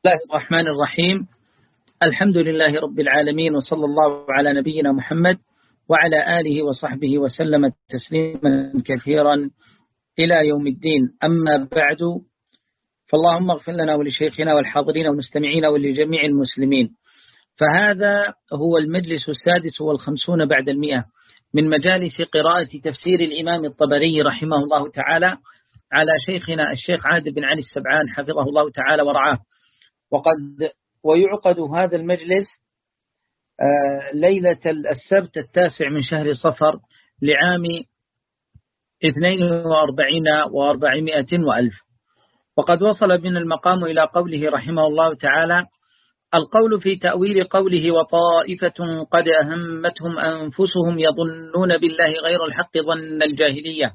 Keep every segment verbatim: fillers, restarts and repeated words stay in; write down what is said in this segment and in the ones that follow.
الله الرحمن الرحيم. الحمد لله رب العالمين، وصلى الله على نبينا محمد وعلى آله وصحبه وسلم تسليما كثيرا إلى يوم الدين. أما بعد، فاللهم اغفر لنا ولشيخنا والحاضرين والمستمعين ولجميع المسلمين. فهذا هو المجلس السادس والخمسون بعد المئة من مجالس قراءة تفسير الإمام الطبري رحمه الله تعالى على شيخنا الشيخ عادل بن علي السبعان حفظه الله تعالى ورعاه. وقد ويعقد هذا المجلس ليلة السبت التاسع من شهر صفر لعام اثنين وأربعين وأربعمائة وألف. وقد وصل بنا المقام إلى قوله رحمه الله تعالى: القول في تأويل قوله وطائفة قد أهمتهم أنفسهم يظنون بالله غير الحق ظن الجاهلية،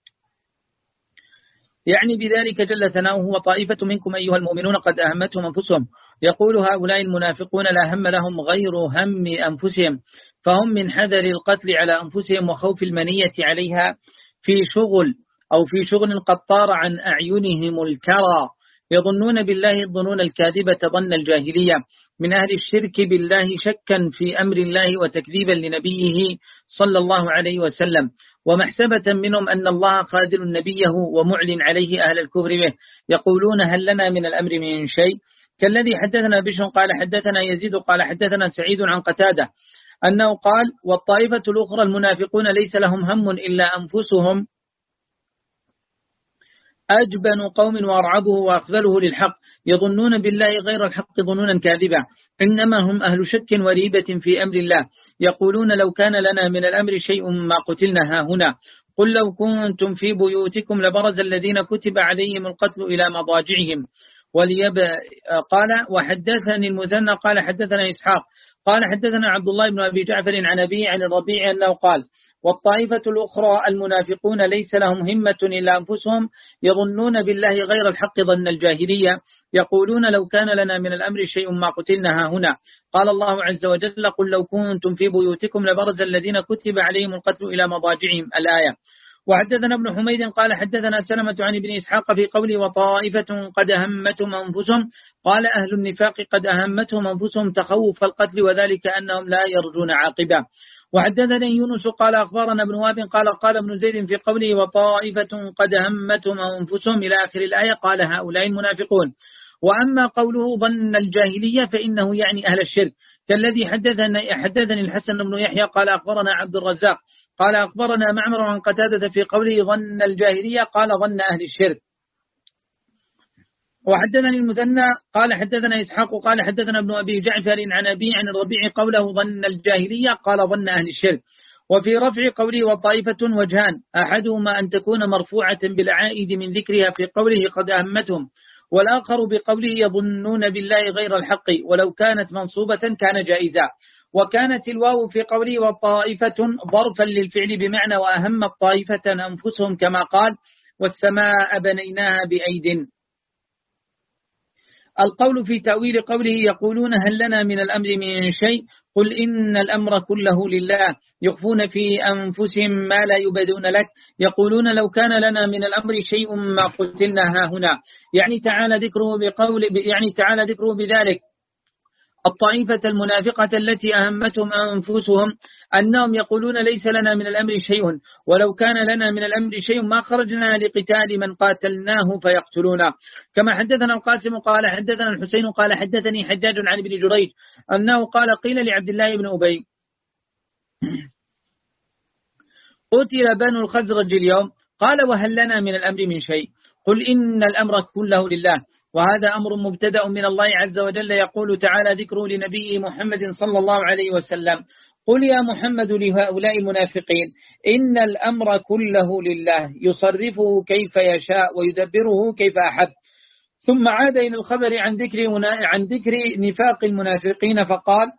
يعني بذلك جل ثناؤه: وطائفة منكم أيها المؤمنون قد أهمتهم أنفسهم. يقول هؤلاء المنافقون لا هم لهم غير هم أنفسهم، فهم من حذر القتل على أنفسهم وخوف المنية عليها في شغل أو في شغل قد طار عن أعينهم الكرى، يظنون بالله الظنون الكاذبة ظن الجاهلية، من أهل الشرك بالله شكا في أمر الله وتكذيبا لنبيه صلى الله عليه وسلم، ومحسبة منهم أن الله خاذل نبيه ومعلن عليه أهل الكفر به. يقولون هل لنا من الأمر من شيء؟ كالذي حدثنا بشر قال حدثنا يزيد قال حدثنا سعيد عن قتادة أنه قال: والطائفة الأخرى المنافقون ليس لهم هم إلا أنفسهم، أجبن قوم وأرعبه وأخذله للحق، يظنون بالله غير الحق ظنونا كاذبا، إنما هم أهل شك وريبة في أمر الله. يقولون لو كان لنا من الأمر شيء ما قتلنا هاهنا، قل لو كنتم في بيوتكم لبرز الذين كتب عليهم القتل إلى مضاجعهم. وليب قال: وحدثني المثنى قال حدثنا إسحاق قال حدثنا عبد الله بن أبي جعفر عن أبي عن الربيع أنه قال: والطائفة الأخرى المنافقون ليس لهم همة إلا أنفسهم يظنون بالله غير الحق ظن الجاهلية، يقولون لو كان لنا من الأمر شيء ما قتلنا هنا. قال الله عز وجل: قل لو كنتم في بيوتكم لبرز الذين كتب عليهم القتل إلى مضاجعهم، الآية. وحدثنا ابن حميد قال حدثنا سلمة عن ابن إسحاق في قوله وطائفة قد أهمتهم أنفسهم، قال أهل النفاق قد أهمتهم أنفسهم تخوف القتل، وذلك أنهم لا يرجون عاقبة. وحدثني يونس قال أخبرنا ابن وهب قال قال ابن زيد في قوله وطائفة قد أهمتهم أنفسهم إلى آخر الآية قال هؤلاء المنافقون. وأما قوله ظن الجاهلية فإنه يعني أهل الشرك، كالذي حدثني, حدثني الحسن بن يحيى قال أخبرنا عبد الرزاق قال أخبرنا معمر عن قتادة في قوله ظن الجاهلية قال ظن أهل الشرك. وحدثني المثنى قال حدثنا إسحاق قال حدثنا ابن أبي جعفر عن أبي عن الربيع قوله ظن الجاهلية قال ظن أهل الشرك. وفي رفع قوله وطائفة وجهان: أحدهما أن تكون مرفوعة بالعائد من ذكرها في قوله قد أهمتهم، والآخر بقوله يظنون بالله غير الحق، ولو كانت منصوبة كان جائزا. وكانت الواو في قوله وطائفة ظرفا للفعل بمعنى وأهم الطائفة أنفسهم، كما قال والسماء بنيناها بأيد. القول في تأويل قوله يقولون هل لنا من الأمر من شيء، قل إن الأمر كله لله، يخفون في أنفسهم ما لا يبدون لك، يقولون لو كان لنا من الأمر شيء ما قتلنا هاهنا، يعني تعالى ذكره بقول يعني تعالى ذكره بذلك الطائفة المنافقة التي أهمتهم أنفسهم أنهم يقولون ليس لنا من الأمر شيء، ولو كان لنا من الأمر شيء ما خرجنا لقتال من قاتلناه فيقتلونا. كما حدثنا القاسم قال حدثنا الحسين قال حدثني حجاج عن ابن جريج أنه قال قيل لعبد الله بن أبي قتل بنو الخزرج اليوم، قال وهل لنا من الأمر من شيء، قل إن الأمر كله لله. وهذا أمر مبتدأ من الله عز وجل، يقول تعالى ذكره لنبيه محمد صلى الله عليه وسلم: قل يا محمد لهؤلاء المنافقين إن الأمر كله لله يصرفه كيف يشاء ويدبره كيف أحب. ثم عاد إلى الخبر عن ذكر عن ذكر نفاق المنافقين فقال: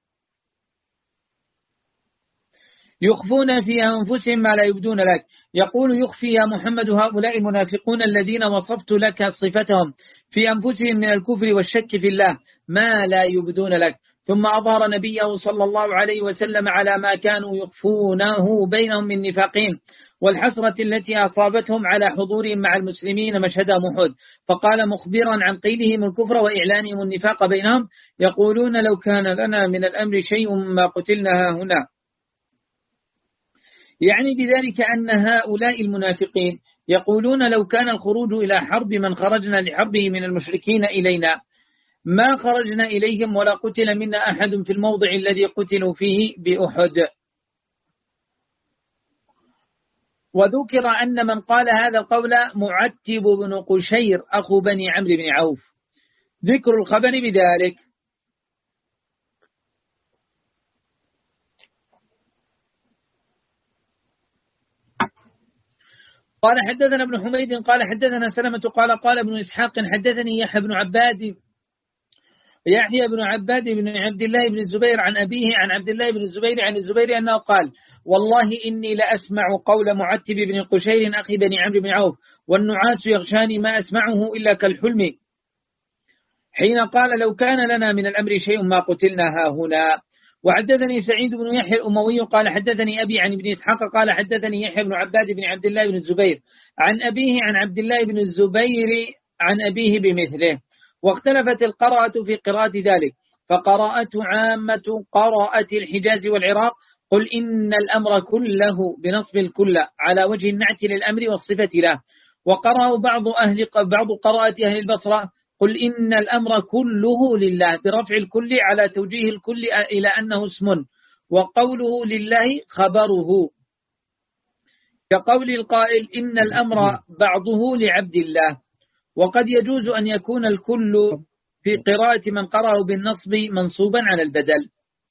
يخفون في أنفسهم ما لا يبدون لك. يقول يخفي يا محمد هؤلاء المنافقون الذين وصفت لك صفتهم في أنفسهم من الكفر والشك في الله ما لا يبدون لك. ثم أظهر نبيه صلى الله عليه وسلم على ما كانوا يخفونه بينهم من نفاقهم والحسرة التي أصابتهم على حضورهم مع المسلمين مشهد أحد، فقال مخبرا عن قيلهم الكفر وإعلانهم النفاق بينهم: يقولون لو كان لنا من الأمر شيء ما قتلنا هنا. يعني بذلك أن هؤلاء المنافقين يقولون لو كان الخروج إلى حرب من خرجنا لحربه من المشركين إلينا ما خرجنا إليهم ولا قتل منا أحد في الموضع الذي قتلوا فيه بأحد. وذكر أن من قال هذا القول معتب بن قشير أخو بني عمرو بن عوف. ذكر الخبر بذلك. قال حدثنا ابن حميد قال حدثنا سلمة قال قال ابن إسحاق حدثني يحيى بن عباد يحيى بن عباد بن عبد الله بن الزبير عن أبيه عن عبد الله بن الزبير عن الزبير أنه قال: والله إني لأسمع قول معتب بن قشير أخي بني عمرو بن عوف والنعاس يغشاني ما أسمعه إلا كالحلم حين قال لو كان لنا من الأمر شيء ما قتلنا ها هنا. وحدثني سعيد بن يحيى الأموي قال حدثني أبي عن ابن إسحاق قال حدثني يحيى بن عباد بن عبد الله بن الزبير عن أبيه عن عبد الله بن الزبير عن أبيه بمثله. واختلفت القراءة في قراءة ذلك، فقراءة عامة قراءة الحجاز والعراق قل إن الأمر كله بنصب الكل على وجه النعت للأمر والصفة له. وقرأوا بعض أهل بعض قراءة أهل البصرة قل إن الأمر كله لله برفع الكل على توجيه الكل إلى أنه اسم، وقوله لله خبره، كقول القائل إن الأمر بعضه لعبد الله. وقد يجوز أن يكون الكل في قراءة من قرأه بالنصب منصوبا على البدل.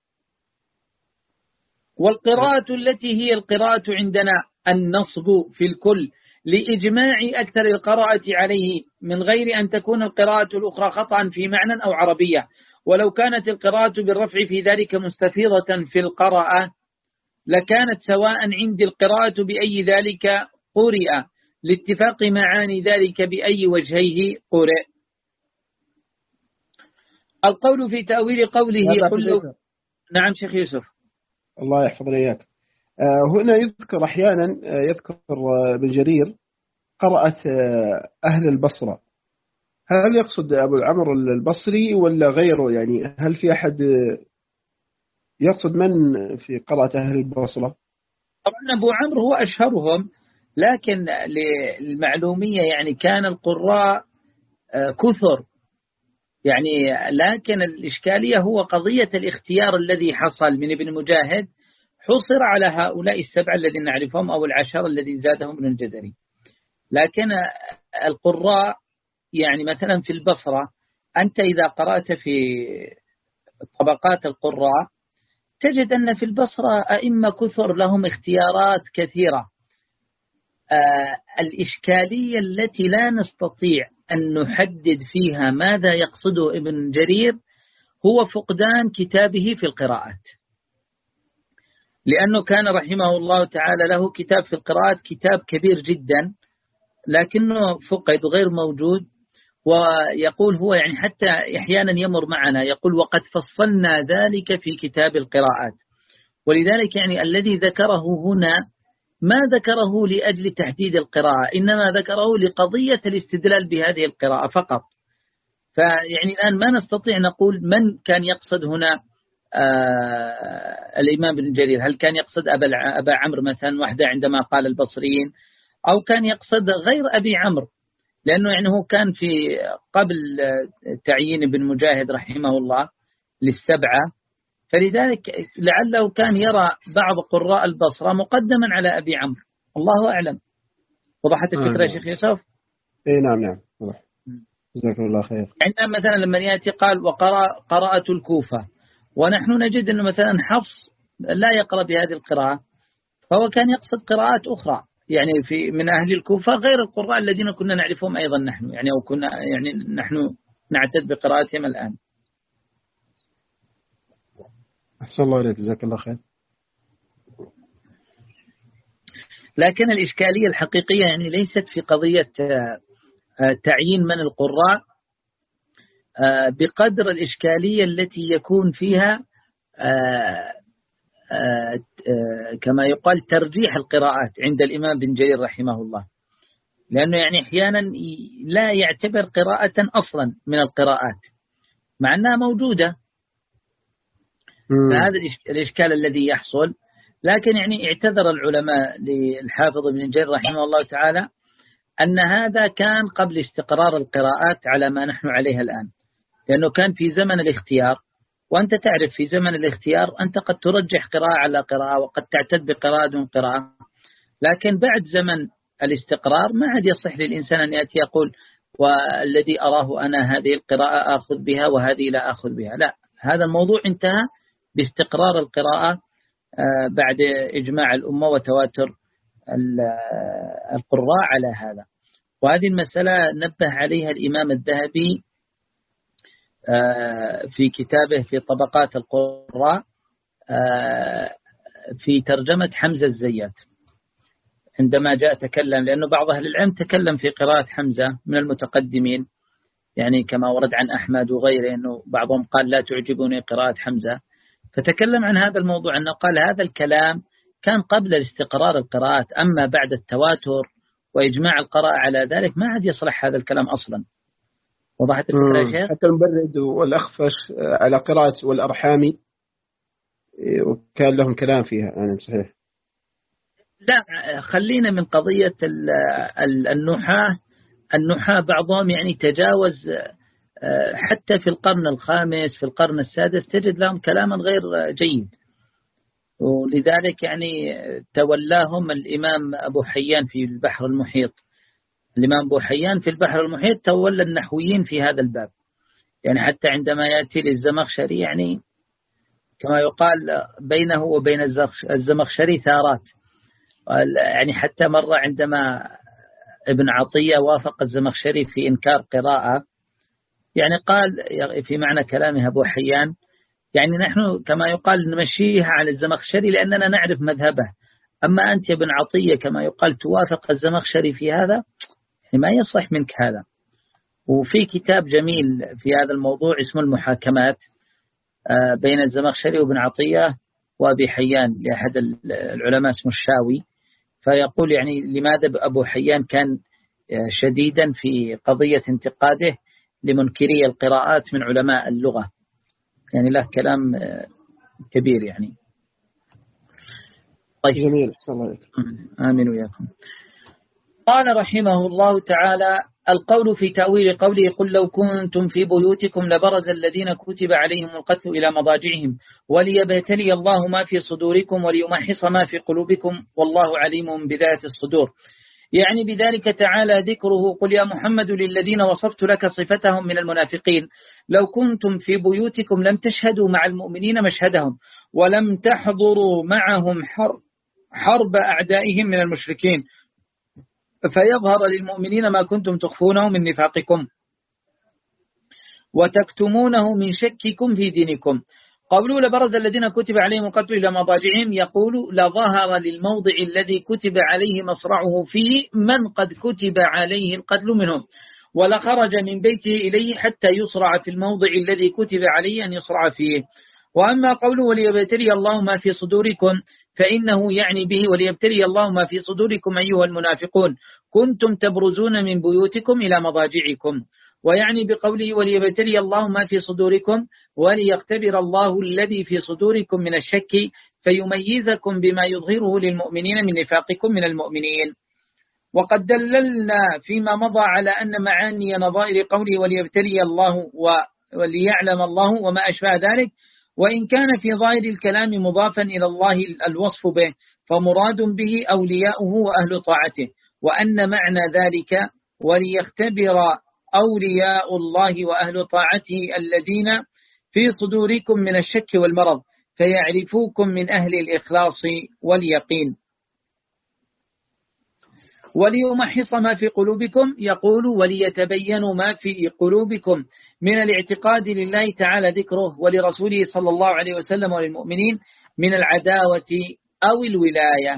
والقراءة التي هي القراءة عندنا النصب في الكل لإجماع أكثر القراءة عليه من غير أن تكون القراءة الأخرى خطأ في معنى أو عربية. ولو كانت القراءة بالرفع في ذلك مستفيضة في القراءة لكانت سواء عند القراءة بأي ذلك قرئ لاتفاق معاني ذلك بأي وجهيه قرئ. القول في تأويل قوله قل. نعم شيخ يوسف. الله يحفظ إياك. آه هنا يذكر أحيانا آه يذكر ابن جرير قرأت آه أهل البصرة، هل يقصد أبو عمرو البصري ولا غيره؟ يعني هل في أحد يقصد من في قراءة أهل البصرة؟ طبعا أبو عمرو هو أشهرهم، لكن للمعلومية يعني كان القراء كثر يعني، لكن الإشكالية هو قضية الاختيار الذي حصل من ابن مجاهد حصر على هؤلاء السبعة الذين نعرفهم أو العشر الذين زادهم ابن الجزري. لكن القراء يعني مثلا في البصرة أنت إذا قرأت في طبقات القراء تجد أن في البصرة أئمة كثر لهم اختيارات كثيرة. آه الإشكالية التي لا نستطيع أن نحدد فيها ماذا يقصده ابن جرير هو فقدان كتابه في القراءات، لأنه كان رحمه الله تعالى له كتاب في القراءات، كتاب كبير جدا لكنه فقد غير موجود. ويقول هو يعني حتى أحيانا يمر معنا يقول وقد فصلنا ذلك في كتاب القراءات. ولذلك يعني الذي ذكره هنا ما ذكره لأجل تحديد القراءة، إنما ذكره لقضية الاستدلال بهذه القراءة فقط. فيعني الآن ما نستطيع نقول من كان يقصد هنا آه الإمام بن جرير، هل كان يقصد أبا, أبا عمرو مثلا وحده عندما قال البصريين، أو كان يقصد غير أبي عمرو، لأنه يعني هو كان في قبل تعيين ابن مجاهد رحمه الله للسبعة، فلذلك لعله كان يرى بعض قراء البصرة مقدما على أبي عمرو، الله أعلم. وضحت الفكرة يا آه شيخ يوسف؟ إيه نعم نعم وضح. جزاكم الله خير. عندنا مثلا لما يأتي قال وقرأ قراءة الكوفة، ونحن نجد أنه مثلا حفص لا يقرأ بهذه القراءة، فهو كان يقصد قراءات أخرى يعني في من أهل الكوفة غير القراء الذين كنا نعرفهم أيضا نحن يعني أو كنا يعني نحن نعتد بقراءتهم الآن. أحسن الله إليك جزاك الله خير. لكن الإشكالية الحقيقية يعني ليست في قضية تعيين من القراء، بقدر الإشكالية التي يكون فيها كما يقال ترجيح القراءات عند الإمام بن جرير رحمه الله، لأنه يعني أحيانا لا يعتبر قراءة أصلا من القراءات مع أنها موجودة. فهذا الإشكال الذي يحصل. لكن يعني اعتذر العلماء للحافظ بن جرير رحمه الله تعالى أن هذا كان قبل استقرار القراءات على ما نحن عليها الآن، لأنه كان في زمن الاختيار، وأنت تعرف في زمن الاختيار أنت قد ترجح قراءة على قراءة وقد تعتد بقراءة دون قراءة. لكن بعد زمن الاستقرار ما عاد يصح للإنسان أن يأتي يقول والذي أراه أنا هذه القراءة أخذ بها وهذه لا أخذ بها. لا، هذا الموضوع انتهى باستقرار القراءة بعد إجماع الأمة وتواتر القراء على هذا. وهذه المسألة نبه عليها الإمام الذهبي في كتابه في طبقات القراء في ترجمة حمزة الزيات عندما جاء تكلم، لأنه بعض أهل العلم تكلم في قراءة حمزة من المتقدمين، يعني كما ورد عن أحمد وغيره أنه بعضهم قال لا تعجبني قراءة حمزة، فتكلم عن هذا الموضوع أنه قال هذا الكلام كان قبل الاستقرار القراءات، أما بعد التواتر وإجماع القراءة على ذلك ما عاد يصلح هذا الكلام أصلا. وضحت الفكرة يا شيخ؟ حتى المبرد والأخفش على قراءة والأرحامي وكان لهم كلام فيها. أنا صحيح. لا، خلينا من قضية النحاة. النحاة بعضهم يعني تجاوز حتى في القرن الخامس في القرن السادس تجد لهم كلاما غير جيد، ولذلك يعني تولاهم الإمام أبو حيان في البحر المحيط. الإمام أبو حيان في البحر المحيط تولى النحويين في هذا الباب، يعني حتى عندما يأتي للزمخشري يعني كما يقال بينه وبين الزمخشري ثارات. يعني حتى مرة عندما ابن عطية وافق الزمخشري في إنكار قراءة، يعني قال في معنى كلامه أبو حيان يعني نحن كما يقال نمشيها على الزمخشري لأننا نعرف مذهبه، أما أنت يا ابن عطية كما يقال توافق الزمخشري في هذا، ما يصح منك هذا. وفي كتاب جميل في هذا الموضوع اسمه المحاكمات بين الزمخشري وابن عطية وأبي حيان لأحد العلماء اسمه الشاوي، فيقول يعني لماذا أبو حيان كان شديدا في قضية انتقاده لمنكري القراءات من علماء اللغة، يعني له كلام كبير يعني. طيب جميل، الله آمين وياكم. قال رحمه الله تعالى: القول في تأويل قوله قل لو كنتم في بيوتكم لبرز الذين كتب عليهم القتل إلى مضاجعهم وليبتلي الله ما في صدوركم وليمحص ما في قلوبكم والله عليم بذات الصدور. يعني بذلك تعالى ذكره: قل يا محمد للذين وصفت لك صفتهم من المنافقين لو كنتم في بيوتكم لم تشهدوا مع المؤمنين مشهدهم ولم تحضروا معهم حرب, حرب أعدائهم من المشركين فيظهر للمؤمنين ما كنتم تخفونه من نفاقكم وتكتمونه من شككم في دينكم. قولوا لبرز الذين كتب عليهم القتل إلى مضاجعهم يقول لظهر للموضع الذي كتب عليه مصرعه فيه من قد كتب عليه القتل منهم ولخرج من بيته إليه حتى يصرع في الموضع الذي كتب عليه أن يصرع فيه. وأما قوله وليبتلي الله ما في صدوركم فإنه يعني به وليبتلي الله ما في صدوركم أيها المنافقون كنتم تبرزون من بيوتكم إلى مضاجعكم. ويعني بقوله وليبتلي الله ما في صدوركم وليختبر الله الذي في صدوركم من الشك فيميزكم بما يظهره للمؤمنين من نفاقكم من المؤمنين. وقد دللنا فيما مضى على أن معاني نظائر قوله وليبتلي الله وليعلم الله وما أشبه ذلك وإن كان في ظاهر الكلام مضافا إلى الله الوصف به فمراد به أولياؤه وأهل طاعته، وأن معنى ذلك وليختبر أولياء الله وأهل طاعته الذين في صدوركم من الشك والمرض فيعرفوكم من أهل الإخلاص واليقين. وليمحص ما في قلوبكم يقول وليتبينوا ما في قلوبكم من الاعتقاد لله تعالى ذكره ولرسوله صلى الله عليه وسلم وللمؤمنين من العداوة أو الولاية.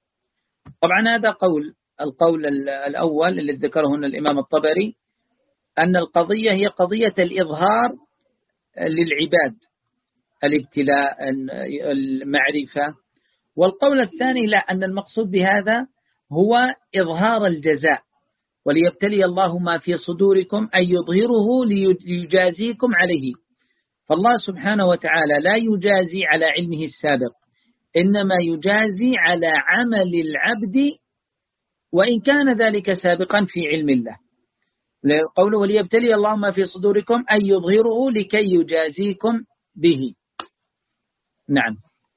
طبعا هذا قول القول الأول الذي ذكره هنا الإمام الطبري أن القضية هي قضية الإظهار للعباد، الابتلاء، المعرفة. والقول الثاني لا، أن المقصود بهذا هو إظهار الجزاء، وليبتلي الله ما في صدوركم أن يظهره ليجازيكم عليه. فالله سبحانه وتعالى لا يجازي على علمه السابق، إنما يجازي على عمل العبد وإن كان ذلك سابقا في علم الله. قوله وليبتلي الله ما في صدوركم أن يظهره لكي يجازيكم به. نعم.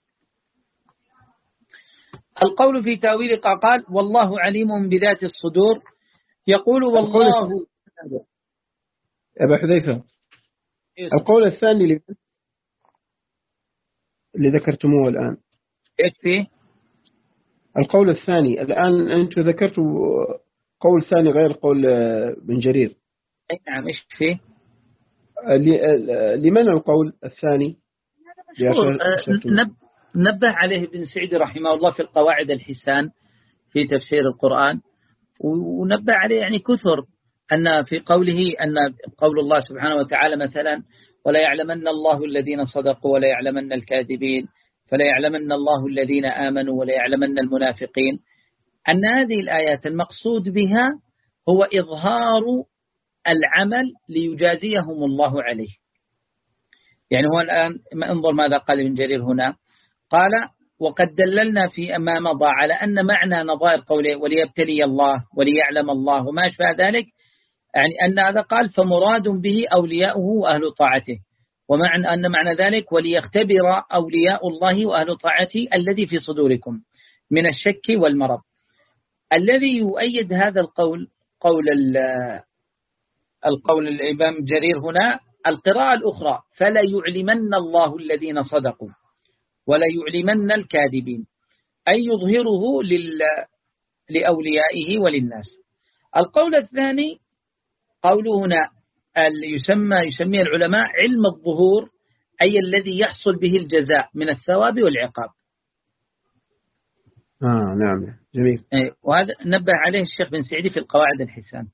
القول في تأويل قال والله عليم بذات الصدور، يقول والله. أبا حذيفة، القول الثاني اللي ذكرتموه الآن إيش فيه؟ القول الثاني الآن أنتم ذكرتوا قول ثاني غير قول بن جرير. نعم، إيش فيه؟ لمن القول الثاني؟ نبه عليه ابن سعيد رحمه الله في القواعد الحسان في تفسير القرآن، ونبه عليه يعني كثر أن في قوله أن قول الله سبحانه وتعالى مثلا ولا يعلمن الله الذين صدقوا ولا يعلمن الكاذبين فلا يعلمن الله الذين آمنوا ولا يعلمن المنافقين، أن هذه الآيات المقصود بها هو إظهار العمل ليجازيهم الله عليه. يعني هو الآن انظر ماذا قال ابن جرير هنا، قال وقد دللنا في ما مضى على أن معنى نظائر قوله وليبتلي الله وليعلم الله وما أشبه ذلك، يعني أن هذا قال فمراد به أولياؤه وأهل طاعته، ومعنى أن معنى ذلك وليختبر أولياء الله وأهل طاعته الذي في صدوركم من الشك والمرض. الذي يؤيد هذا القول قول القول الإمام جرير هنا القراءة الأخرى فلا يعلمن الله الذين صدقوا ولا يعلمن الكاذبين، أي يظهره لأوليائه وللناس. القول الثاني قوله هنا يسمى يسميه العلماء علم الظهور، أي الذي يحصل به الجزاء من الثواب والعقاب. آه نعم جميل. وهذا نبه عليه الشيخ بن سعيد في القواعد الحسان.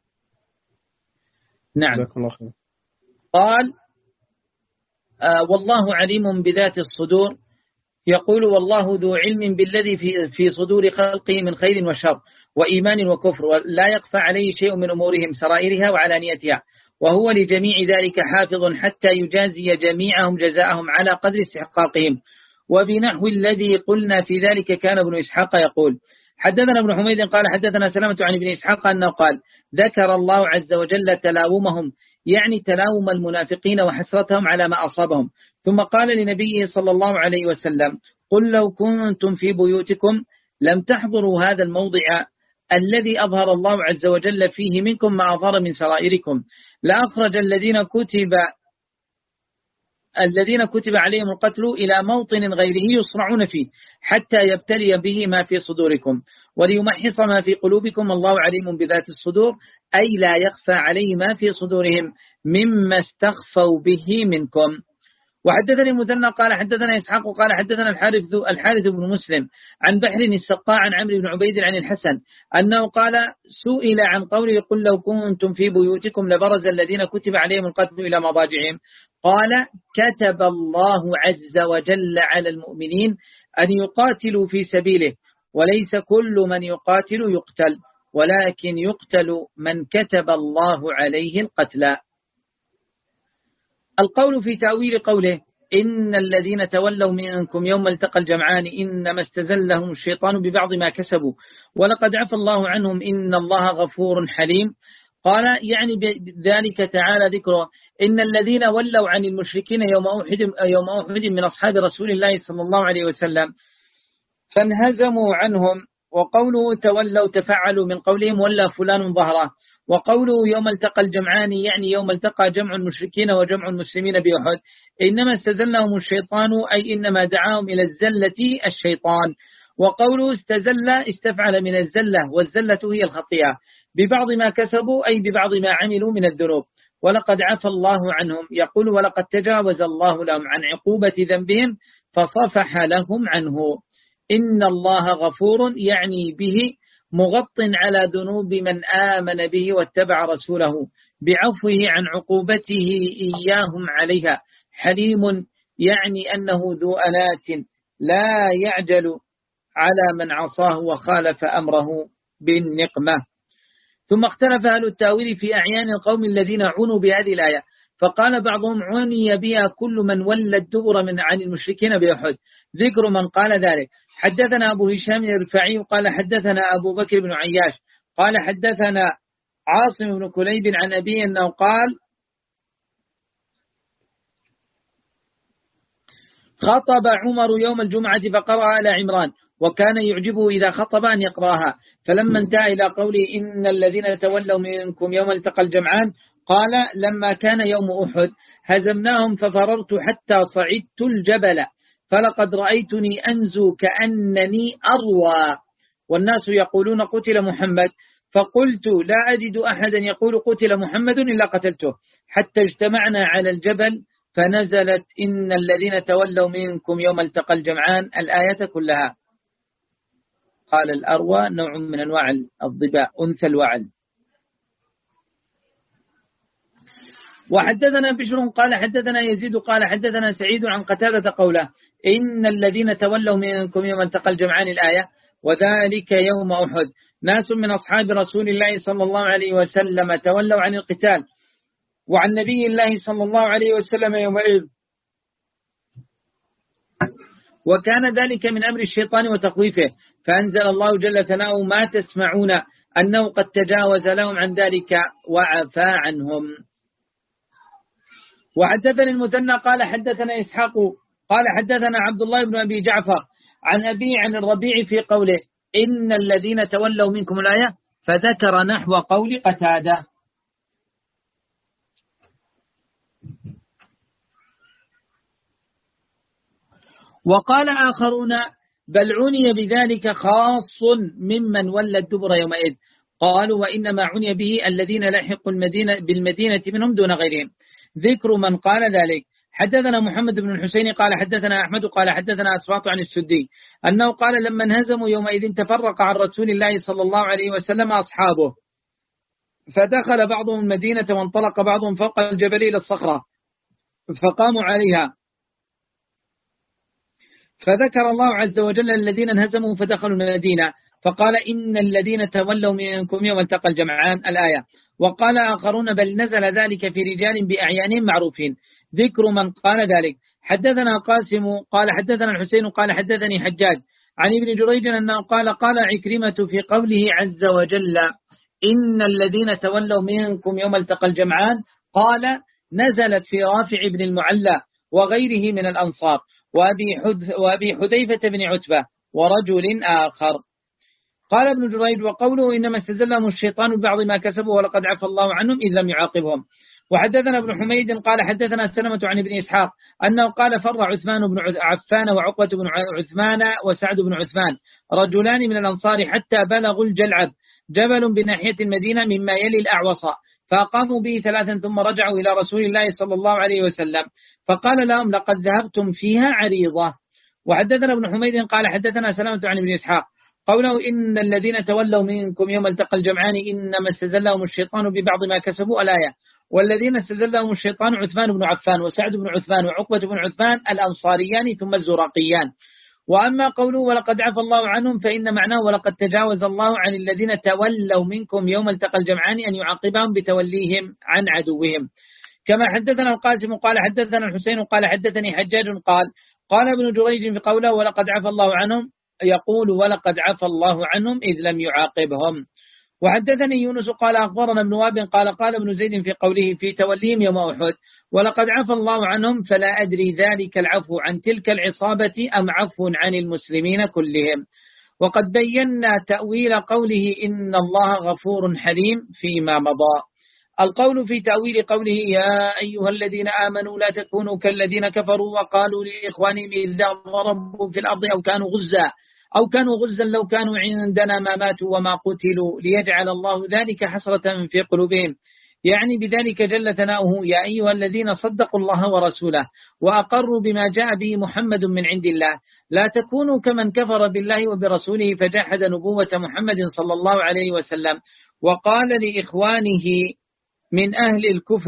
نعم. قال آه والله عليم بذات الصدور، يقول والله ذو علم بالذي في في صدور خلقه من خير وشر وإيمان وكفر، ولا يخفى عليه شيء من أمورهم سرائرها وعلانيتها، وهو لجميع ذلك حافظ حتى يجازي جميعهم جزاءهم على قدر استحقاقهم. وبنحو الذي قلنا في ذلك كان ابن إسحاق يقول حدثنا ابن حميد قال حدثنا سلامة عن ابن إسحاق أنه قال ذكر الله عز وجل تلاومهم، يعني تلاوم المنافقين وحسرتهم على ما أصابهم، ثم قال لنبيه صلى الله عليه وسلم قل لو كنتم في بيوتكم لم تحضروا هذا الموضع الذي أظهر الله عز وجل فيه منكم ما أظهر من سرائركم، لأخرج الذين كتب الذين كتب عليهم القتل إلى موطن غيره يصرعون فيه حتى يبتلي به ما في صدوركم وليمحص ما في قلوبكم، الله عليم بذات الصدور، أي لا يخفى عليه ما في صدورهم مما استخفوا به منكم. وحدثني المثنى قال حدثنا إسحاق قال حدثنا الحارث الحارث بن مسلم عن بحر السقاع عن عمرو بن عبيد عن الحسن أنه قال سئل عن قوله قل لو كنتم في بيوتكم لبرز الذين كتب عليهم القتل إلى مضاجعهم، قال كتب الله عز وجل على المؤمنين أن يقاتلوا في سبيله، وليس كل من يقاتل يقتل، ولكن يقتل من كتب الله عليه القتل. القول في تأويل قوله إن الذين تولوا منكم يوم التقى الجمعان إنما استزلهم الشيطان ببعض ما كسبوا ولقد عفى الله عنهم إن الله غفور حليم، قال يعني بذلك تعالى ذكره إن الذين ولوا عن المشركين يوم أحد يوم أحد من أصحاب رسول الله صلى الله عليه وسلم فانهزموا عنهم، وقوله تولوا تفعلوا من قولهم ولا فلان ظهره، وقوله يوم التقى الجمعان يعني يوم التقى جمع المشركين وجمع المسلمين بأحد، إنما استزلهم الشيطان أي إنما دعاهم إلى الزلة الشيطان، وقوله استزل استفعل من الزلة والزلة هي الخطيئة ببعض ما كسبوا أي ببعض ما عملوا من الذنوب، ولقد عفى الله عنهم، يقول ولقد تجاوز الله لهم عن عقوبة ذنبهم فصفح لهم عنه. إن الله غفور يعني به مغط على ذنوب من آمن به واتبع رسوله بعفوه عن عقوبته إياهم عليها، حليم يعني أنه ذو أنات لا يعجل على من عصاه وخالف أمره بالنقمة. ثم اختلف أهل التاويل في أعيان القوم الذين عنوا بهذه الآية، فقال بعضهم عني بها كل من ولى الدبر من عن المشركين بأحد. ذكر من قال ذلك: حدثنا أبو هشام الرفاعي قال حدثنا أبو بكر بن عياش قال حدثنا عاصم بن كليب عن أبيه أنه قال: خطب عمر يوم الجمعة فقرأ على عمران، وكان يعجبه إذا خطب أن يقرأها، فلما انتهى إلى قوله إن الذين تولوا منكم يوم التقى الجمعان قال: لما كان يوم أحد هزمناهم ففررت حتى صعدت الجبل فلقد رأيتني أنزو كأنني أروى والناس يقولون قتل محمد، فقلت لا أجد أحدا يقول قتل محمد إلا قتلته، حتى اجتمعنا على الجبل فنزلت إن الذين تولوا منكم يوم التقى الجمعان الآية كلها. قال: الأروى نوع من أنواع الضباء أنثى الوعل. وحدثنا بشر قال حدثنا يزيد قال حدثنا سعيد عن قتادة قوله: إن الذين تولوا منكم يوم التقى الجمعان الآية، وذلك يوم أحد ناس من أصحاب رسول الله صلى الله عليه وسلم تولوا عن القتال وعن نبي الله صلى الله عليه وسلم يومئذ، وكان ذلك من أمر الشيطان وتخويفه، فأنزل الله جل ثناؤه: ما تسمعون أنه قد تجاوز لهم عن ذلك وعفى عنهم. وحدثني المثنى قال حدثنا إسحاق قال حدثنا عبد الله بن أبي جعفر عن أبي عن الربيع في قوله: إن الذين تولوا منكم الآية، فذكر نحو قول قتادة. وقال آخرون: بل عني بذلك خاص ممن ولى الدبر يومئذ، قالوا: وإنما عني به الذين لحقوا المدينة بالمدينة منهم دون غيرهم. ذكر من قال ذلك: حدثنا محمد بن الحسين قال حدثنا أحمد قال حدثنا أسباط عن السدي أنه قال: لما انهزموا يومئذ تفرق عن رسول الله صلى الله عليه وسلم أصحابه، فدخل بعضهم المدينة وانطلق بعضهم فوق الجبل إلى الصخرة فقاموا عليها، فذكر الله عز وجل الذين انهزموا فدخلوا المدينة، فقال: إن الذين تولوا منكم يوم التقى الجمعان الآية. وقال آخرون: بل نزل ذلك في رجال بأعيانهم معروفين. ذكر من قال ذلك: حدثنا قاسم قال حدثنا الحسين قال حدثني حجاج عن ابن جريج أنه قال: قال عكرمة في قوله عز وجل: إن الذين تولوا منكم يوم التقى الجمعان، قال: نزلت في رافع بن المعلى وغيره من الأنصار وأبي حذيفة بن عتبة ورجل آخر. قال ابن جريج: وقوله إنما استزلهم الشيطان ببعض ما كسبوا ولقد عفى الله عنهم إذ لم يعاقبهم. وحدثنا ابن حميد قال حدثنا سلمة عن ابن إسحاق أنه قال: فر عثمان بن عفان وعقبة بن عثمان وسعد بن عثمان رجلان من الأنصار حتى بلغوا الجلعب، جبل بناحية المدينة مما يلي الأعوص، فأقاموا به ثلاثا ثم رجعوا إلى رسول الله صلى الله عليه وسلم فقال لهم: لقد ذهبتم فيها عريضة. وحدثنا ابن حميد قال حدثنا سلمة عن ابن إسحاق قوله: إن الذين تولوا منكم يوم التقى الجمعان إنما استزلهم الشيطان ببعض ما كسبوا الآية. والذين استزلهم الشيطان عثمان بن عفان وسعد بن عثمان وعقبة بن عثمان الأنصاريان ثم الزراقيان. وأما قوله ولقد عفى الله عنهم فإن معناه ولقد تجاوز الله عن الذين تولوا منكم يوم التقى الجمعان أن يعاقبهم بتوليهم عن عدوهم. كما حدثنا القاسم قال حدثنا الحسين قال حدثني حجاج قال قال ابن جريج في قوله ولقد عفى الله عنهم يقول ولقد عفى الله عنهم إذ لم يعاقبهم. وحدثني يونس قال أخبرنا ابن وهب قال قال ابن زيد في قوله في توليهم يوم أحد ولقد عفى الله عنهم، فلا أدري ذلك العفو عن تلك العصابة أم عفو عن المسلمين كلهم. وقد بينا تأويل قوله إن الله غفور حليم فيما مضى. القول في تأويل قوله يا أيها الذين آمنوا لا تكونوا كالذين كفروا وقالوا لإخوانهم إذا ضربوا في الأرض أو كانوا غزا أو كانوا غزا لو كانوا عندنا ما ماتوا وما قتلوا ليجعل الله ذلك حسرة في قلوبهم، يعني بذلك جل ثناؤه يا أيها الذين صدقوا الله ورسوله وأقروا بما جاء به محمد من عند الله لا تكونوا كمن كفر بالله وبرسوله فجاحد نبوة محمد صلى الله عليه وسلم وقال لإخوانه من أهل الكفر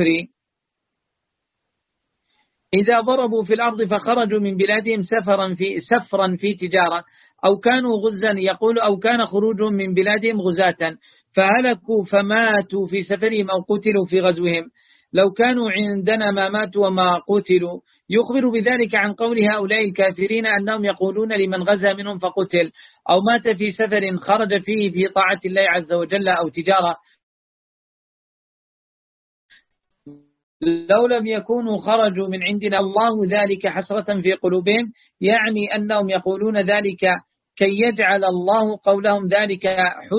إذا ضربوا في الأرض فخرجوا من بلادهم سفرا في سفرا في تجارة أو كانوا غزا، يقول أو كان خروجهم من بلادهم غزاة فهلكوا فماتوا في سفرهم أو قتلوا في غزوهم، لو كانوا عندنا ما ماتوا وما قتلوا. يخبر بذلك عن قول هؤلاء الكافرين أنهم يقولون لمن غزا منهم فقتل أو مات في سفر خرج فيه في طاعة الله عز وجل أو تجارة، لو لم يكونوا خرجوا من عندنا الله ذلك حسرة في قلوبهم، يعني أنهم يقولون ذلك كي يجعل الله قولهم ذلك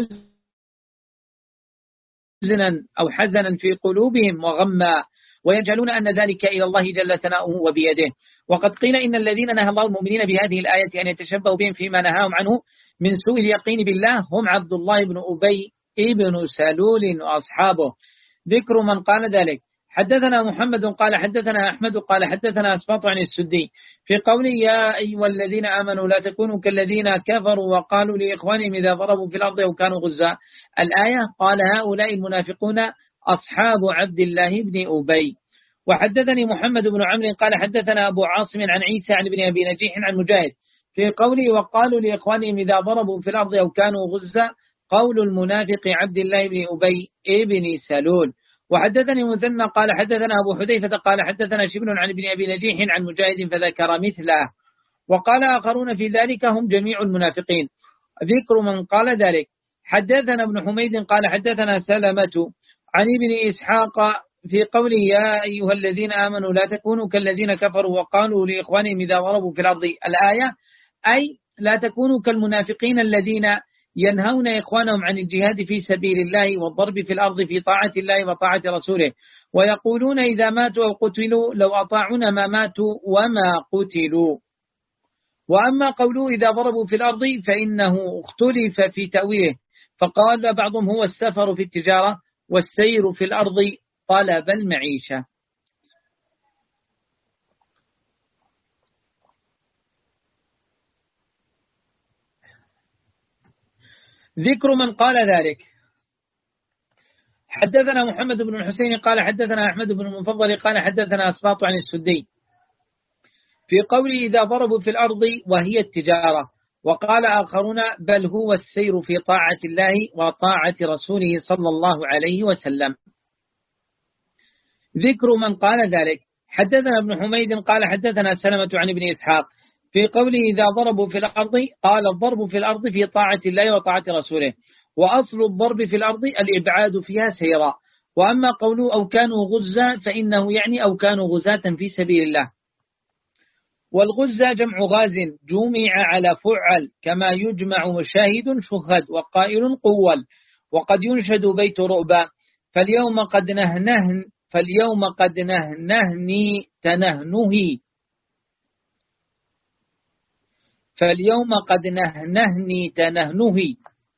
حزنا أو حزنا في قلوبهم وغما، ويجعلون أن ذلك إلى الله جل ثناؤه وبيده. وقد قيل إن الذين نهى الله المؤمنين بهذه الآية أن يتشبهوا بهم فيما نهاهم عنه من سوء اليقين بالله هم عبد الله بن أبي ابن سلول وأصحابه. ذكر من قال ذلك: حدثنا محمد قال حدثنا أحمد قال حدثنا أسباط عن السدي في قوله يا أيها الذين آمنوا لا تكونوا كالذين كفروا وقالوا لإخوانهم إذا ضربوا في الأرض أو كانوا غزاء. الآية قال هؤلاء المنافقون أصحاب عبد الله بن أبي. وحدثني محمد بن عمرو قال حدثنا أبو عاصم عن عيسى عن ابن أبي نجيح عن مجاهد في قوله وقالوا لإخوانهم إذا ضربوا في الأرض أو كانوا غزاء قول المنافق عبد الله بن أبي ابن سلول. وحدثني مثنى قال حدثنا أبو حذيفة قال حدثنا شبل عن ابن أبي نجيح عن مجاهد فذكر مثله. وقال آخرون في ذلك هم جميع المنافقين. ذكر من قال ذلك: حدثنا ابن حميد قال حدثنا سلمة عن ابن إسحاق في قوله يا أيها الذين آمنوا لا تكونوا كالذين كفروا وقالوا لإخوانهم إذا ضربوا في الأرض. الآية أي لا تكونوا كالمنافقين الذين ينهون إخوانهم عن الجهاد في سبيل الله والضرب في الأرض في طاعة الله وطاعة رسوله، ويقولون إذا ماتوا أو قتلوا لو أطاعونا ما ماتوا وما قتلوا. وأما قوله إذا ضربوا في الأرض فإنه اختلف في تأويله، فقال بعضهم هو السفر في التجارة والسير في الأرض طلب المعيشة. ذكر من قال ذلك: حدثنا محمد بن الحسين قال حدثنا أحمد بن المفضل قال حدثنا أسباط عن السدي في قوله إذا ضربوا في الأرض وهي التجارة. وقال آخرون بل هو السير في طاعة الله وطاعة رسوله صلى الله عليه وسلم. ذكر من قال ذلك: حدثنا ابن حميد قال حدثنا سلمة عن ابن إسحاق في قوله إذا ضربوا في الأرض قال الضرب في الأرض في طاعة الله وطاعة رسوله، وأصل الضرب في الأرض الإبعاد فيها سيرا. وأما قوله أو كانوا غزا فإنه يعني أو كانوا غزاة في سبيل الله. والغزة جمع غاز جمع على فعل كما يجمع شاهد شهد وقائل قول. وقد ينشد بيت رؤبا فاليوم قد نهنهن فاليوم قد نهنهني تنهنهي فاليوم قد نهنهني تنهنهي.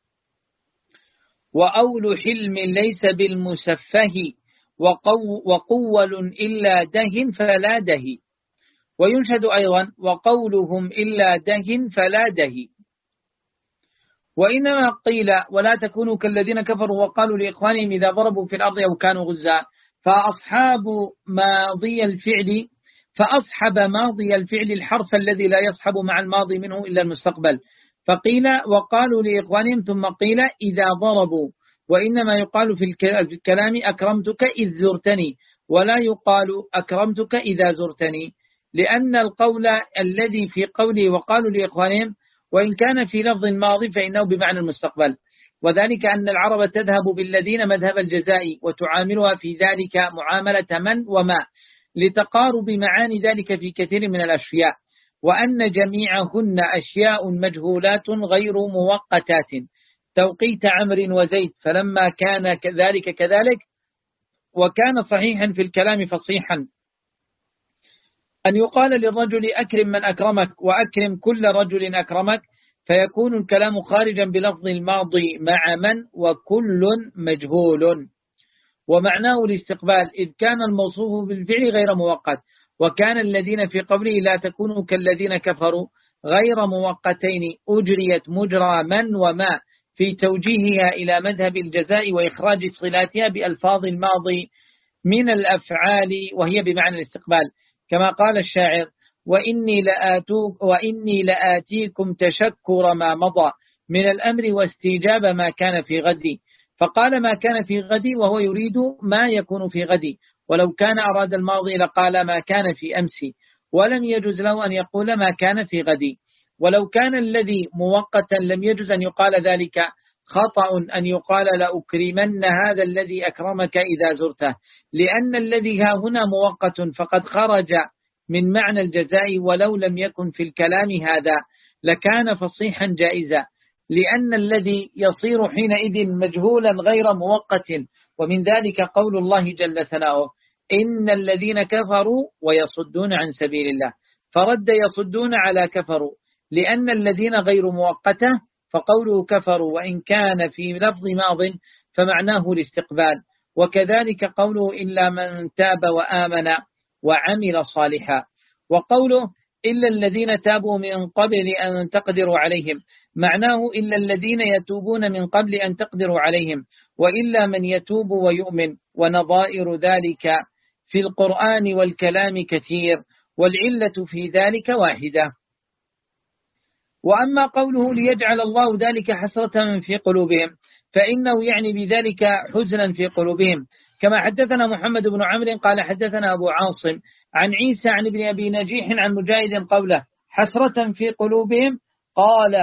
وأول حلم ليس بالمسفه وقو وقول إلا دهن فلا دهي. وينشد أيضا وقولهم إلا دهن فلا دهي. وإنما قيل ولا تكونوا كالذين كفروا وقالوا لإخوانهم إذا ضربوا في الأرض أو كانوا غزاء فأصحاب ماضي الفعل فأصحب ماضي الفعل الحرف الذي لا يصحب مع الماضي منه إلا المستقبل، فقيل وقالوا لإخوانهم ثم قيل إذا ضربوا. وإنما يقال في الكلام أكرمتك إذ زرتني ولا يقال أكرمتك إذا زرتني، لأن القول الذي في قوله وقالوا لإخوانهم وإن كان في لفظ الماضي فإنه بمعنى المستقبل، وذلك أن العرب تذهب بالذين مذهب الجزاء وتعاملها في ذلك معاملة من وما لتقارب معاني ذلك في كثير من الأشياء، وأن جميعهن أشياء مجهولات غير موقتات توقيت عمرو وزيد، فلما كان ذلك كذلك وكان صحيحا في الكلام فصيحا أن يقال للرجل أكرم من أكرمك وأكرم كل رجل أكرمك، فيكون الكلام خارجا بلفظ الماضي مع من وكل مجهول. ومعناه الاستقبال إذ كان الموصوف بالفعل غير موقت، وكان الذين في قبله لا تكونوا كالذين كفروا غير موقتين أجريت مجرى من وما في توجيهها إلى مذهب الجزاء وإخراج صلاتها بألفاظ الماضي من الأفعال وهي بمعنى الاستقبال، كما قال الشاعر: وإني لآتوك وإني لآتيكم تشكر ما مضى من الأمر واستجاب ما كان في غدي. فقال ما كان في غدي وهو يريد ما يكون في غدي، ولو كان أراد الماضي لقال ما كان في أمسي، ولم يجوز له أن يقول ما كان في غدي. ولو كان الذي مؤقتا لم يجوز أن يقال ذلك، خطأ أن يقال لأكرمن هذا الذي أكرمك إذا زرته، لأن الذي ها هنا مؤقت فقد خرج من معنى الجزاء، ولو لم يكن في الكلام هذا لكان فصيحا جائزا، لأن الذي يصير حينئذ مجهولا غير مؤقت. ومن ذلك قول الله جل ثناؤه: إن الذين كفروا ويصدون عن سبيل الله، فرد يصدون على كفروا، لأن الذين غير مؤقته فقوله كفروا وإن كان في لفظ ماض فمعناه الاستقبال. وكذلك قوله إلا من تاب وآمن وعمل صالحا. وقوله إلا الذين تابوا من قبل أن تقدروا عليهم، معناه إلا الذين يتوبون من قبل أن تقدروا عليهم، وإلا من يتوب ويؤمن. ونظائر ذلك في القرآن والكلام كثير، والعلة في ذلك واحدة. وأما قوله ليجعل الله ذلك حسرة في قلوبهم، فإنه يعني بذلك حزنا في قلوبهم، كما حدثنا محمد بن عمرو قال حدثنا أبو عاصم عن عيسى عن ابن أبي نجيح عن مجاهد قوله حسرة في قلوبهم، قال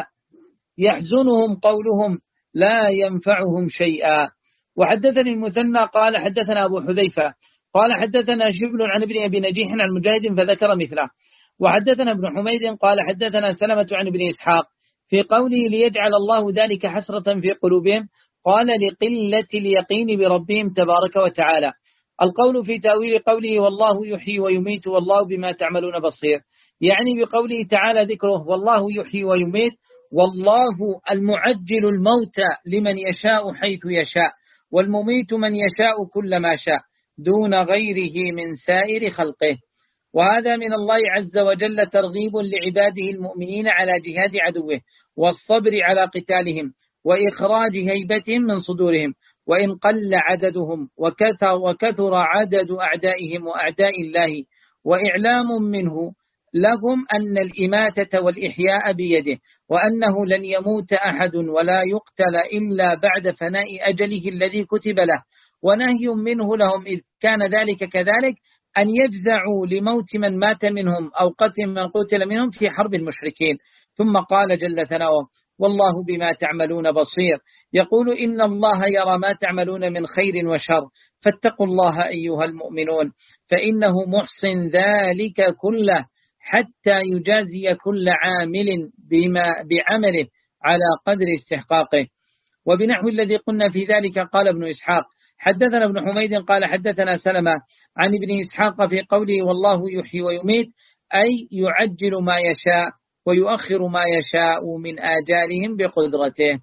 يحزنهم قولهم لا ينفعهم شيئا. وحدثني المثنى قال حدثنا أبو حذيفة قال حدثنا شبل عن ابن أبي نجيح عن مجاهد فذكر مثله. وحدثنا ابن حميد قال حدثنا سلمة عن ابن إسحاق في قوله ليجعل الله ذلك حسرة في قلوبهم، قال لقلة اليقين بربهم تبارك وتعالى. القول في تأويل قوله والله يحيي ويميت والله بما تعملون بصير، يعني بقوله تعالى ذكره والله يحيي ويميت، والله المعجل الموت لمن يشاء حيث يشاء، والمميت من يشاء كل ما شاء دون غيره من سائر خلقه. وهذا من الله عز وجل ترغيب لعباده المؤمنين على جهاد عدوه والصبر على قتالهم وإخراج هيبتهم من صدورهم، وإن قل عددهم وكثر, وكثر عدد أعدائهم وأعداء الله، وإعلام منه لهم أن الإماتة والإحياء بيده، وأنه لن يموت أحد ولا يقتل إلا بعد فناء أجله الذي كتب له، ونهي منه لهم إذ كان ذلك كذلك أن يجزعوا لموت من مات منهم أو قتل من قتل منهم في حرب المشركين. ثم قال جل ثناؤه والله بما تعملون بصير، يقول إن الله يرى ما تعملون من خير وشر، فاتقوا الله أيها المؤمنون، فإنه محسن ذلك كله حتى يجازي كل عامل بما بعمله على قدر استحقاقه. وبنحو الذي قلنا في ذلك قال ابن إسحاق حدثنا ابن حميد قال حدثنا سلمة عن ابن إسحاق في قوله والله يحيي ويميت، أي يعجل ما يشاء ويؤخر ما يشاء من آجالهم بقدرته.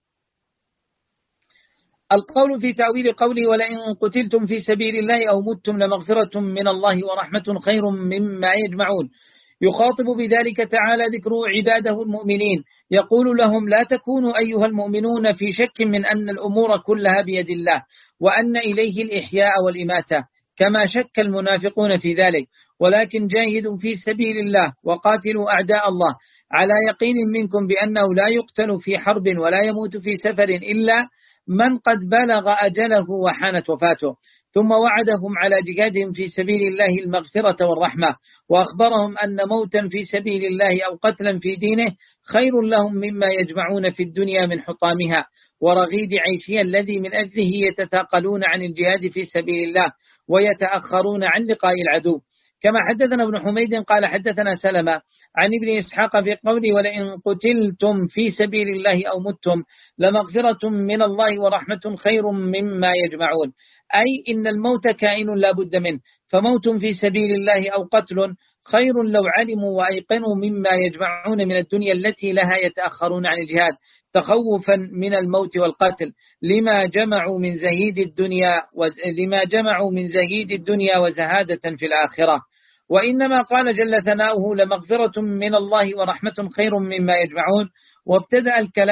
القول في تأويل قوله ولئن قتلتم في سبيل الله أو متم لمغفرة من الله ورحمة خير مما يجمعون، يخاطب بذلك تعالى ذكر عباده المؤمنين، يقول لهم لا تكونوا أيها المؤمنون في شك من أن الأمور كلها بيد الله، وأن إليه الإحياء والإماتة كما شك المنافقون في ذلك، ولكن جاهدوا في سبيل الله وقاتلوا أعداء الله على يقين منكم بأنه لا يقتل في حرب ولا يموت في سفر إلا من قد بلغ أجله وحانت وفاته. ثم وعدهم على جهادهم في سبيل الله المغفرة والرحمة، وأخبرهم أن موتا في سبيل الله أو قتلا في دينه خير لهم مما يجمعون في الدنيا من حطامها ورغيد عيشها الذي من أجله يتثاقلون عن الجهاد في سبيل الله ويتأخرون عن لقاء العدو. كما حدثنا ابن حميد قال حدثنا سلمة عن ابن إسحاق في قوله ولئن قتلتم في سبيل الله أو متم لمغفرة من الله ورحمة خير مما يجمعون، أي إن الموت كائن لا بد منه، فموت في سبيل الله أو قتل خير لو علموا وأيقنوا مما يجمعون من الدنيا التي لها يتأخرون عن الجهاد تخوفا من الموت والقتل، لما جمعوا من زهيد الدنيا لما جمعوا من زهيد الدنيا وزهادة في الآخرة. وإنما قال جل ثناؤه لمغفرة من الله ورحمة خير مما يجمعون، وابتدأ الكلام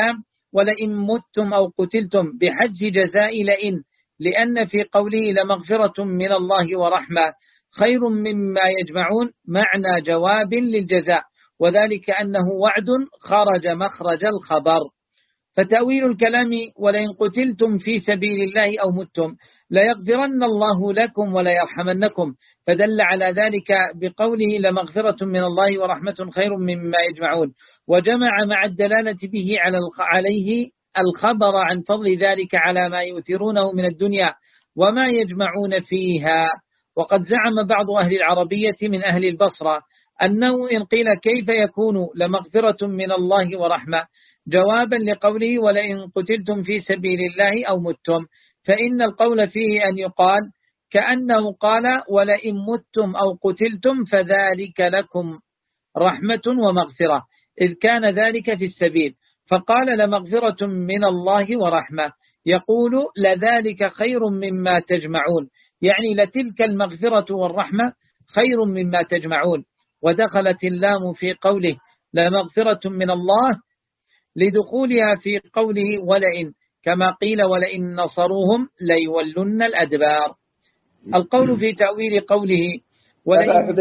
ولئن متم أو قتلتم بحذف جزاء لئن، لأن في قوله لمغفرة من الله ورحمة خير مما يجمعون معنى جواب للجزاء، وذلك أنه وعد خرج مخرج الخبر. فتأويل الكلام ولئن قتلتم في سبيل الله أو متم ليغفرن الله لكم ولا يرحمنكم، فدل على ذلك بقوله لمغفرة من الله ورحمة خير مما يجمعون، وجمع مع الدلالة به على عليه الخبر عن فضل ذلك على ما يؤثرونه من الدنيا وما يجمعون فيها. وقد زعم بعض أهل العربية من أهل البصرة أنه إن قيل كيف يكون لمغفرة من الله ورحمة جوابا لقوله ولئن قتلتم في سبيل الله أو متم، فإن القول فيه أن يقال كأنه قال ولئن متم أو قتلتم فذلك لكم رحمة ومغفرة، إذ كان ذلك في السبيل، فقال لمغفرة من الله ورحمة، يقول لذلك خير مما تجمعون، يعني لتلك المغفرة والرحمة خير مما تجمعون. ودخلت اللام في قوله لمغفرة من الله لدخولها في قوله ولئن، كما قيل ولئن نصروهم ليولن الأدبار. القول في تأويل قوله ولئن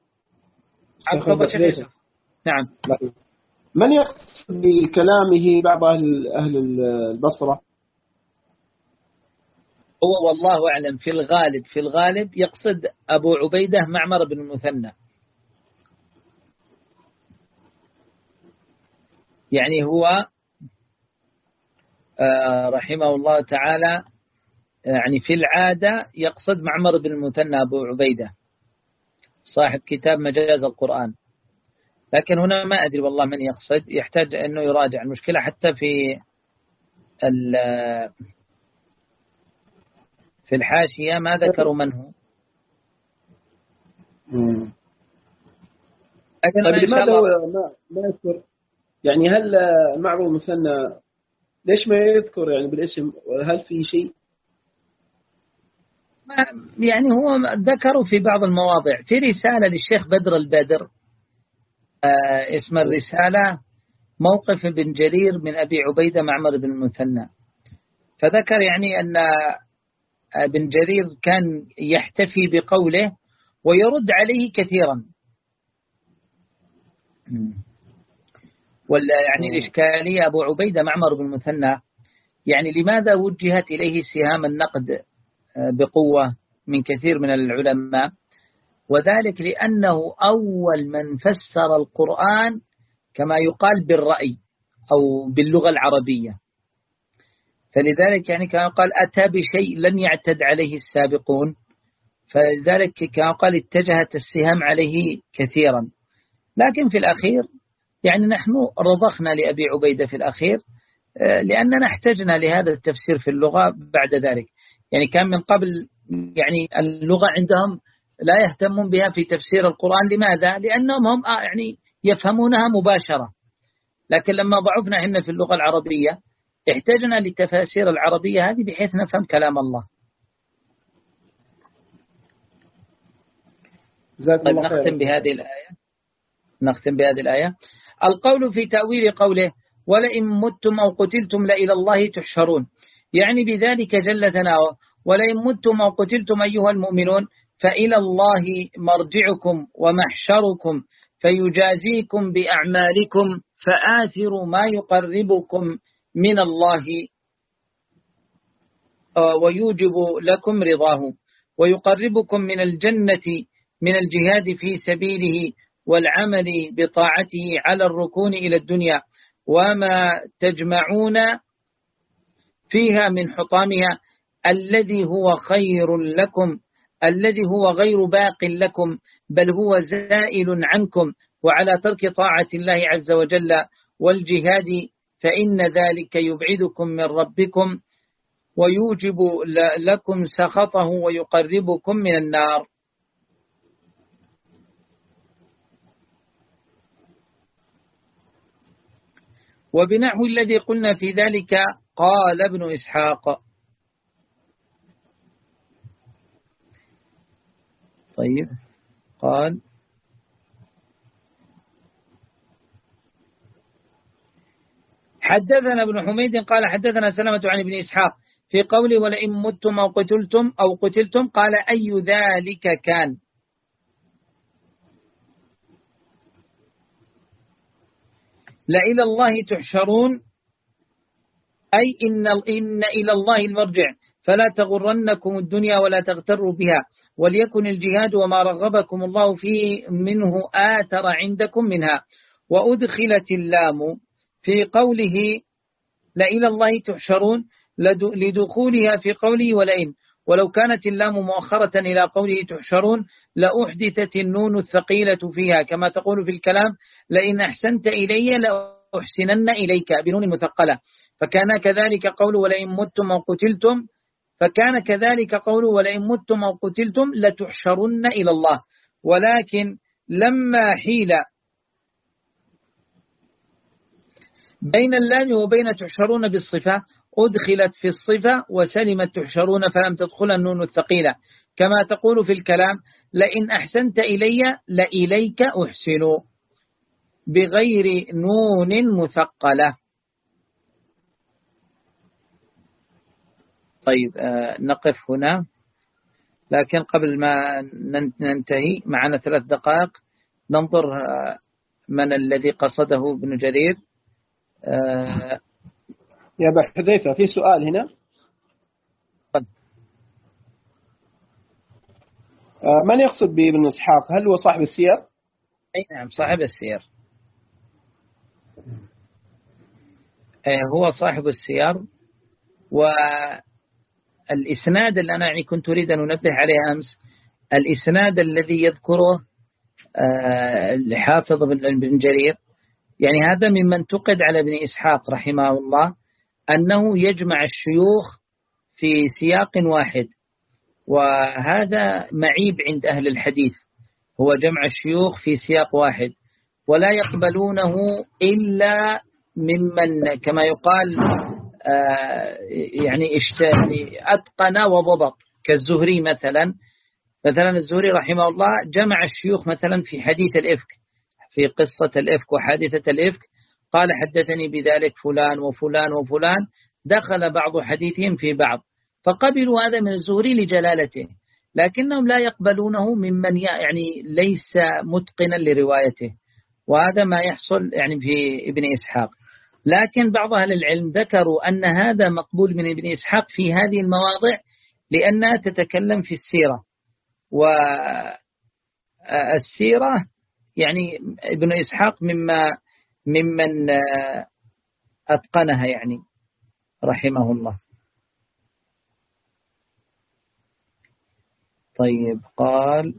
نعم. من يقصد بكلامه بعض أهل أهل البصرة؟ هو والله أعلم في الغالب في الغالب يقصد أبو عبيدة معمر بن المثنى، يعني هو رحمه الله تعالى يعني في العادة يقصد معمر بن المثنى أبو عبيدة صاحب كتاب مجاز القرآن، لكن هنا ما أدري والله من يقصد، يحتاج أنه يراجع المشكلة. حتى في في الحاشية ما ذكروا من هو. طيب لماذا ما ما يذكر يعني؟ هل معمر المثنى ليش ما يذكر يعني بالاسم؟ هل في شيء يعني هو ذكروا في بعض المواضع في رسالة للشيخ بدر البدر آه اسم الرسالة موقف ابن جرير من أبي عبيدة معمر بن المثنى، فذكر يعني أن ابن جرير كان يحتفي بقوله ويرد عليه كثيرا. ولا يعني الإشكالية أبو عبيدة معمر بن المثنى يعني لماذا وجهت إليه سهام النقد بقوة من كثير من العلماء؟ وذلك لأنه أول من فسر القرآن كما يقال بالرأي أو باللغة العربية، فلذلك يعني كما قال أتى بشيء لم يعتد عليه السابقون، فلذلك كما قال اتجهت السهام عليه كثيرا. لكن في الأخير يعني نحن رضخنا لأبي عبيدة في الأخير لأننا احتجنا لهذا التفسير في اللغة بعد ذلك. يعني كان من قبل يعني اللغة عندهم لا يهتمون بها في تفسير القرآن. لماذا؟ لأنهم هم يعني يفهمونها مباشرة، لكن لما ضعفنا احنا في اللغة العربية احتاجنا للتفاسير العربية هذه بحيث نفهم كلام الله. طيب نختم بهذه الآية نختم بهذه الآية القول في تأويل قوله ولئن متم أو قتلتم لإلى الله تحشرون، يعني بذلك جل ثناؤه ولئن متم أو قتلتم أيها المؤمنون فإلى الله مرجعكم ومحشركم فيجازيكم بأعمالكم فآثروا ما يقربكم من الله ويوجب لكم رضاه ويقربكم من الجنة من الجهاد في سبيله والعمل بطاعته على الركون إلى الدنيا وما تجمعون فيها من حطامها الذي هو خير لكم الذي هو غير باق لكم بل هو زائل عنكم وعلى ترك طاعة الله عز وجل والجهاد فإن ذلك يبعدكم من ربكم ويوجب لكم سخطه ويقربكم من النار. وبنحو الذي قلنا في ذلك قال ابن إسحاق. طيب قال حدثنا ابن حميد قال حدثنا سلمة عن ابن إسحاق في قوله ولئن متم أو قتلتم أو قتلتم قال أي ذلك كان. لإلى الله تحشرون أي إن, إن إلى الله المرجع فلا تغرنكم الدنيا ولا تغتروا بها وليكن الجهاد وما رغبكم الله فيه منه آثر عندكم منها. وأدخلت اللام في قوله لإلى الله تحشرون لدخولها في قوله ولئن، ولو كانت اللام مؤخرة إلى قوله تحشرون لأحدثت النون الثقيلة فيها كما تقول في الكلام لئن أحسنت إلي لأحسنن إليك بنون مثقلة، فكان كذلك قول ولئن متم أو قتلتم فكان كذلك قول ولئن متم أو قتلتم لتحشرن إلى الله. ولكن لما حيل بين اللام وبين تحشرون بالصفة أدخلت في الصفة وسلمت تحشرون فلم تدخل النون الثقيلة كما تقول في الكلام لئن أحسنت إلي لإليك أحسن بغير نون مثقلة. طيب آه نقف هنا، لكن قبل ما ننتهي معنا ثلاث دقائق ننظر آه من الذي قصده ابن جرير. آه يا أبا حذيفة في سؤال هنا. آه من يقصد بابن إسحاق؟ هل هو صاحب السير؟ أي نعم صاحب السير، آه هو صاحب السير. والإسناد اللي أنا يعني كنت أريد أن أنبه عليه أمس، الإسناد الذي يذكره آه الحافظ بن جرير يعني هذا ممن تقد على ابن إسحاق رحمه الله أنه يجمع الشيوخ في سياق واحد، وهذا معيب عند أهل الحديث، هو جمع الشيوخ في سياق واحد ولا يقبلونه إلا ممن كما يقال آه يعني أتقن وضبط كالزهري مثلا. مثلا الزهري رحمه الله جمع الشيوخ مثلا في حديث الإفك، في قصة الإفك وحادثة الإفك قال حدثني بذلك فلان وفلان وفلان، دخل بعض حديثهم في بعض فقبلوا هذا من الزهري لجلالته، لكنهم لا يقبلونه ممن يعني ليس متقنا لروايته، وهذا ما يحصل يعني في ابن إسحاق. لكن بعض أهل العلم ذكروا أن هذا مقبول من ابن إسحاق في هذه المواضع لأنها تتكلم في السيرة، والسيرة يعني ابن إسحاق مما ممن أتقنها يعني رحمه الله. طيب قال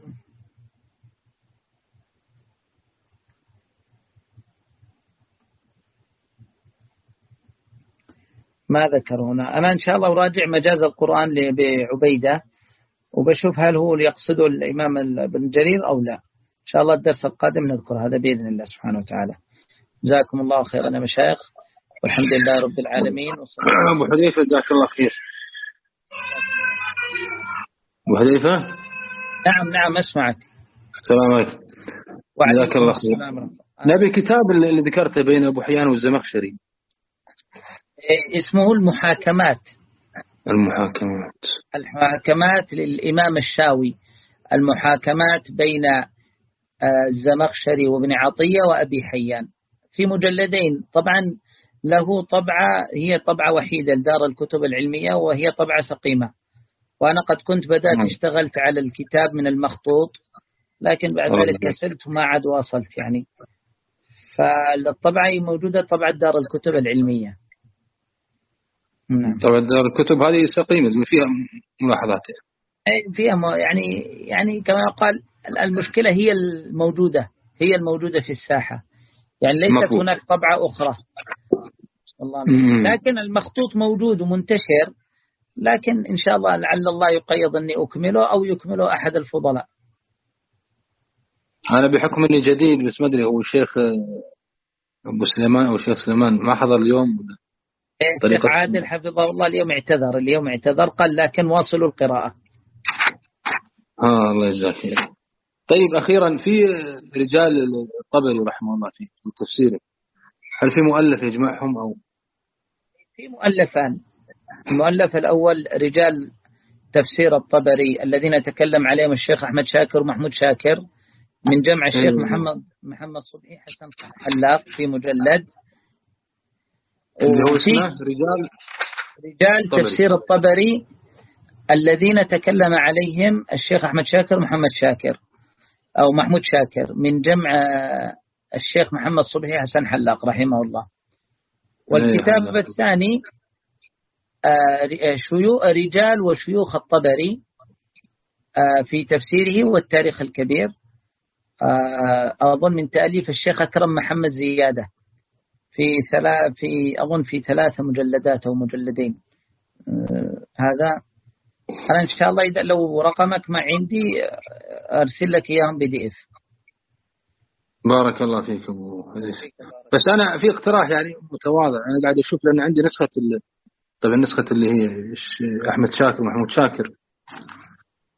ما ذكر هنا. أنا إن شاء الله أراجع مجاز القرآن لعبيدة وبشوف هل هو يقصده الإمام ابن جرير أو لا. إن شاء الله الدرس القادم نذكر هذا بإذن الله سبحانه وتعالى. جزاكم الله خيرا يا مشايخ، والحمد لله رب العالمين. أبو حذيفة جزاك الله خير. أبو حذيفة نعم نعم أسمعك. السلام عليكم. جزاك الله خير. نبي كتاب اللي ذكرته بين أبو حيان والزمخشري اسمه المحاكمات. المحاكمات المحاكمات للإمام الشاوي، المحاكمات بين الزمخشري وابن عطية وأبي حيان في مجلدين. طبعا له طبعة هي طبعة وحيدة لدار الكتب العلمية وهي طبعة سقيمة، وأنا قد كنت بدأت اشتغلت على الكتاب من المخطوط لكن بعد ذلك كسلت وما عاد واصلت يعني، فالطبعة موجودة طبعة دار الكتب العلمية. طبعا دار الكتب هذه سقيمة فيها ملاحظات فيها يعني يعني كما يقال المشكلة هي الموجودة هي الموجودة في الساحة، يعني ليست مفهوم. هناك طبعة أخرى والله، لكن المخطوط موجود ومنتشر، لكن إن شاء الله لعل الله يقيض أني أكمله أو يكمله أحد الفضلاء. أنا بحكم أني جديد بس ما أدري هو الشيخ أبو سليمان أو الشيخ سليمان ما حضر اليوم. الشيخ عادل حفظه الله اليوم اعتذر اليوم اعتذر قال لكن واصلوا القراءة. آه الله يجزاك خير. طيب أخيرا في رجال الطبري رحمه الله في التفسير، هل في مؤلف يجمعهم أو في مؤلفان. المؤلف الأول رجال تفسير الطبري الذين تكلم عليهم الشيخ أحمد شاكر ومحمود شاكر من جمع الشيخ محمد محمد صبحي حسن حلاق في مجلد. اللي هو اسمه رجال رجال طبري. تفسير الطبري الذين تكلم عليهم الشيخ أحمد شاكر ومحمد شاكر أو محمود شاكر من جمع الشيخ محمد صبحي حسن حلاق رحمه الله. والكتاب الثاني رجال وشيوخ الطبري في تفسيره والتاريخ الكبير، أظن من تأليف الشيخ أكرم محمد زيادة في ثلاث في أظن في ثلاثة مجلدات أو مجلدين. هذا أنا إن شاء الله إذا لو رقمك ما عندي أرسل لك إياهم بي دي إف. بارك الله فيكم. بس أنا في اقتراح يعني متواضع، أنا قاعد أشوف لأن عندي نسخة ال... طبعا النسخة اللي هي أحمد شاكر محمود شاكر